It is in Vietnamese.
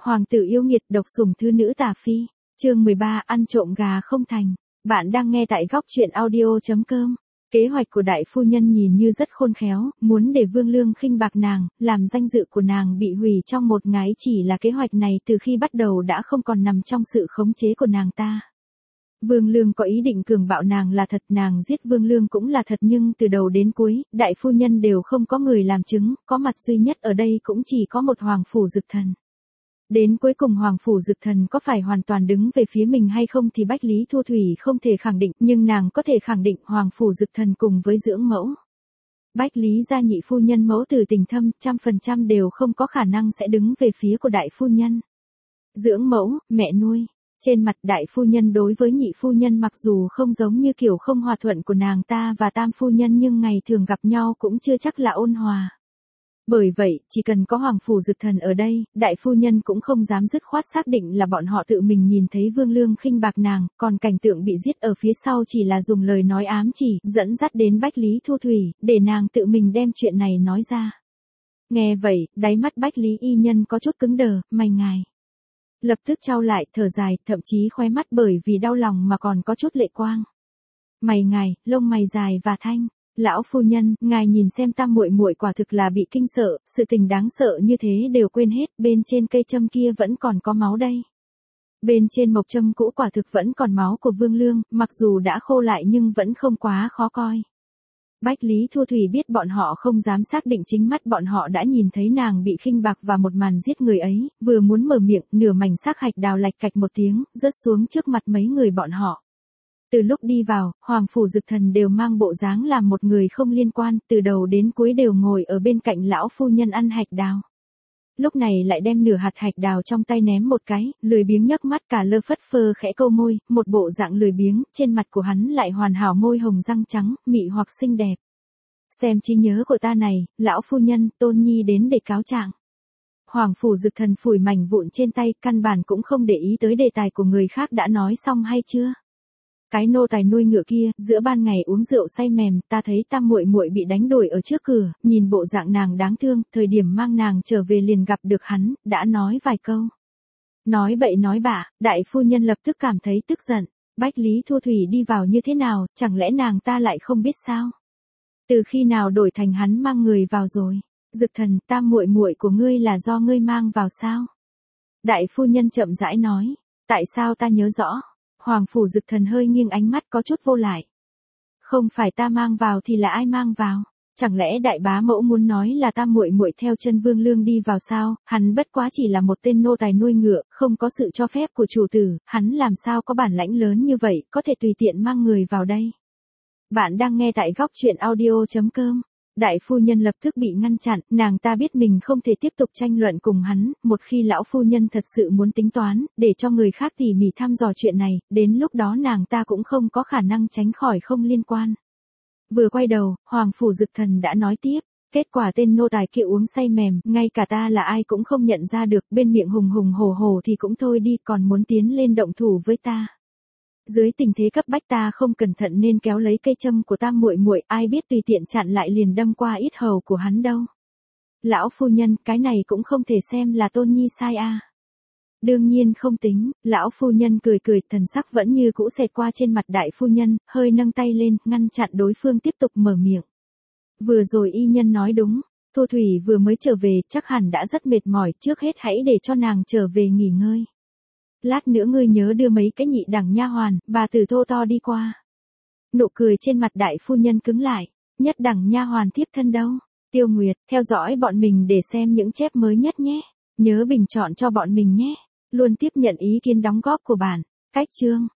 Hoàng tử yêu nghiệt độc sủng thứ nữ tà phi. Chương 13, ăn trộm gà không thành. Bạn đang nghe tại góc truyện audio.com. Kế hoạch của đại phu nhân nhìn như rất khôn khéo, muốn để Vương Lương khinh bạc nàng, làm danh dự của nàng bị hủy trong một ngày, chỉ là kế hoạch này từ khi bắt đầu đã không còn nằm trong sự khống chế của nàng ta. Vương Lương có ý định cường bạo nàng là thật, nàng giết Vương Lương cũng là thật, nhưng từ đầu đến cuối, đại phu nhân đều không có người làm chứng, có mặt duy nhất ở đây cũng chỉ có một Hoàng Phủ Dực Thần. Đến cuối cùng Hoàng Phủ Dực Thần có phải hoàn toàn đứng về phía mình hay không thì Bách Lý Thu Thủy không thể khẳng định, nhưng nàng có thể khẳng định Hoàng Phủ Dực Thần cùng với dưỡng mẫu Bách Lý gia nhị phu nhân mẫu tử tình thâm, 100% đều không có khả năng sẽ đứng về phía của đại phu nhân. Dưỡng mẫu, mẹ nuôi. Trên mặt đại phu nhân đối với nhị phu nhân mặc dù không giống như kiểu không hòa thuận của nàng ta và tam phu nhân, nhưng ngày thường gặp nhau cũng chưa chắc là ôn hòa. Bởi vậy, chỉ cần có Hoàng Phủ Dực Thần ở đây, đại phu nhân cũng không dám dứt khoát xác định là bọn họ tự mình nhìn thấy Vương Lương khinh bạc nàng, còn cảnh tượng bị giết ở phía sau chỉ là dùng lời nói ám chỉ, dẫn dắt đến Bách Lý Thu Thủy, để nàng tự mình đem chuyện này nói ra. Nghe vậy, đáy mắt Bách Lý y nhân có chút cứng đờ, mày ngài. Lập tức chau lại, thở dài, thậm chí khóe mắt bởi vì đau lòng mà còn có chút lệ quang. Mày ngài, lông mày dài và thanh. Lão phu nhân, ngài nhìn xem tam muội muội quả thực là bị kinh sợ, sự tình đáng sợ như thế đều quên hết, bên trên cây châm kia vẫn còn có máu đây. Bên trên mộc châm cũ quả thực vẫn còn máu của Vương Lương, mặc dù đã khô lại nhưng vẫn không quá khó coi. Bách Lý Thu Thủy biết bọn họ không dám xác định, chính mắt bọn họ đã nhìn thấy nàng bị khinh bạc và một màn giết người ấy, vừa muốn mở miệng, nửa mảnh xác hạch đào lạch cạch một tiếng, rớt xuống trước mặt mấy người bọn họ. Từ lúc đi vào, Hoàng Phủ Dực Thần đều mang bộ dáng làm một người không liên quan, từ đầu đến cuối đều ngồi ở bên cạnh lão phu nhân ăn hạch đào. Lúc này lại đem nửa hạt hạch đào trong tay ném một cái, lười biếng nhấc mắt cả lơ phất phơ khẽ câu môi, một bộ dạng lười biếng, trên mặt của hắn lại hoàn hảo môi hồng răng trắng, mị hoặc xinh đẹp. Xem trí nhớ của ta này, lão phu nhân, Tôn Nhi đến để cáo trạng. Hoàng Phủ Dực Thần phủi mảnh vụn trên tay, căn bản cũng không để ý tới đề tài của người khác, đã nói xong hay chưa? Cái nô tài nuôi ngựa kia, giữa ban ngày uống rượu say mềm, ta thấy tam muội muội bị đánh đuổi ở trước cửa, nhìn bộ dạng nàng đáng thương, thời điểm mang nàng trở về liền gặp được hắn, đã nói vài câu. Nói bậy nói bạ, đại phu nhân lập tức cảm thấy tức giận. Bách Lý Thu Thủy đi vào như thế nào, chẳng lẽ nàng ta lại không biết sao? Từ khi nào đổi thành hắn mang người vào rồi? Dực Thần, tam muội muội của ngươi là do ngươi mang vào sao? Đại phu nhân chậm rãi nói, tại sao ta nhớ rõ? Hoàng Phủ Dực Thần hơi nghiêng ánh mắt có chút vô lại. Không phải ta mang vào thì là ai mang vào? Chẳng lẽ đại bá mẫu muốn nói là tam muội muội theo chân Vương Lương đi vào sao? Hắn bất quá chỉ là một tên nô tài nuôi ngựa, không có sự cho phép của chủ tử, hắn làm sao có bản lãnh lớn như vậy, có thể tùy tiện mang người vào đây. Bạn đang nghe tại góc truyện audio.com. Đại phu nhân lập tức bị ngăn chặn, nàng ta biết mình không thể tiếp tục tranh luận cùng hắn, một khi lão phu nhân thật sự muốn tính toán, để cho người khác tỉ mỉ thăm dò chuyện này, đến lúc đó nàng ta cũng không có khả năng tránh khỏi không liên quan. Vừa quay đầu, Hoàng Phủ Dực Thần đã nói tiếp, kết quả tên nô tài kia uống say mềm, ngay cả ta là ai cũng không nhận ra được, bên miệng hùng hùng hổ hổ thì cũng thôi đi, còn muốn tiến lên động thủ với ta. Dưới tình thế cấp bách ta không cẩn thận nên kéo lấy cây châm của tam muội muội, ai biết tùy tiện chặn lại liền đâm qua yết hầu của hắn đâu. Lão phu nhân, cái này cũng không thể xem là Tôn Nhi sai à. Đương nhiên không tính, lão phu nhân cười cười, thần sắc vẫn như cũ xẹt qua trên mặt đại phu nhân, hơi nâng tay lên, ngăn chặn đối phương tiếp tục mở miệng. Vừa rồi y nhân nói đúng, Thu Thủy vừa mới trở về, chắc hẳn đã rất mệt mỏi, trước hết hãy để cho nàng trở về nghỉ ngơi. Lát nữa ngươi nhớ đưa mấy cái nhị đẳng nha hoàn, bà tử thô to đi qua. Nụ cười trên mặt đại phu nhân cứng lại, nhất đẳng nha hoàn thiếp thân đâu? Tiêu Nguyệt, theo dõi bọn mình để xem những chép mới nhất nhé. Nhớ bình chọn cho bọn mình nhé. Luôn tiếp nhận ý kiến đóng góp của bạn. Cách chương.